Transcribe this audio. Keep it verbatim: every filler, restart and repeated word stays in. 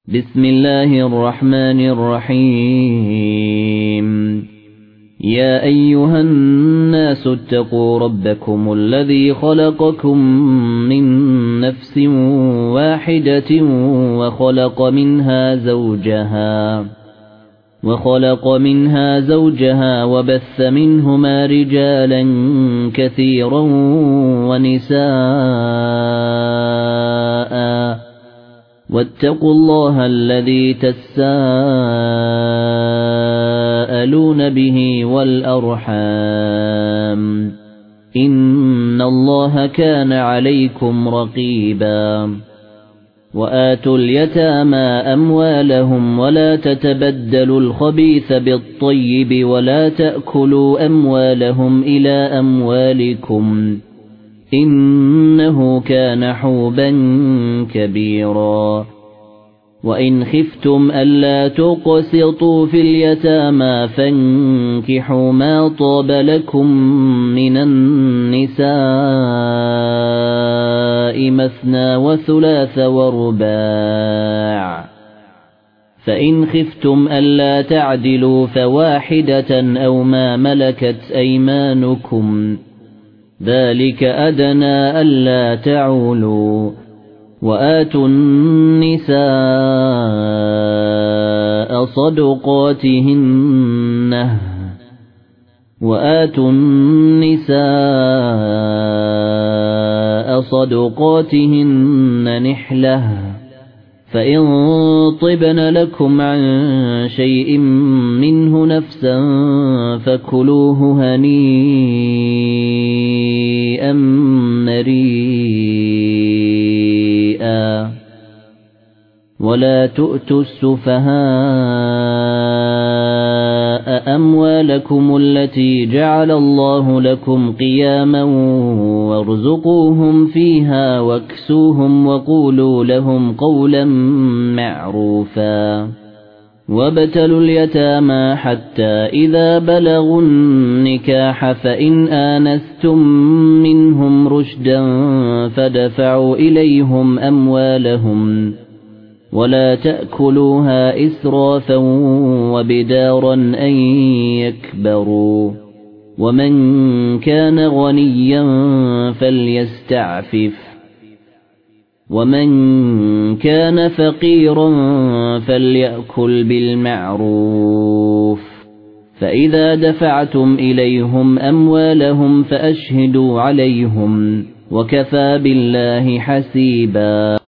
بسم الله الرحمن الرحيم يا أيها الناس اتقوا ربكم الذي خلقكم من نفس واحدة وخلق منها زوجها وخلق منها زوجها وبث منهما رجالا كثيرا ونساء واتقوا الله الذي تساءلون به والأرحام إن الله كان عليكم رقيبا وآتوا اليتامى أموالهم ولا تتبدلوا الخبيث بالطيب ولا تأكلوا أموالهم إلى أموالكم إنه كان حوبا كبيرا وإن خفتم ألا تقسطوا في اليتامى فانكحوا ما طاب لكم من النساء مثنى وثلاث ورباع فإن خفتم ألا تعدلوا فواحدة أو ما ملكت أيمانكم ذلك أدنى ألا تعولوا وآتوا النساء صدقاتهن وآتوا النساء صدقاتهن نحلة فإن طبن لكم عن شيء منه نفسا فكلوه هنيئا مريئا ولا تؤتوا السفهاء أموالكم التي جعل الله لكم قياما وارزقوهم فيها واكسوهم وقولوا لهم قولا معروفا وابتلوا اليتامى حتى إذا بلغوا النكاح فإن آنستم منهم رشدا فدفعوا إليهم أموالهم ولا تأكلوها إسرافا وبدارا أن يكبروا ومن كان غنيا فليستعفف ومن كان فقيرا فليأكل بالمعروف فإذا دفعتم إليهم أموالهم فأشهدوا عليهم وكفى بالله حسيبا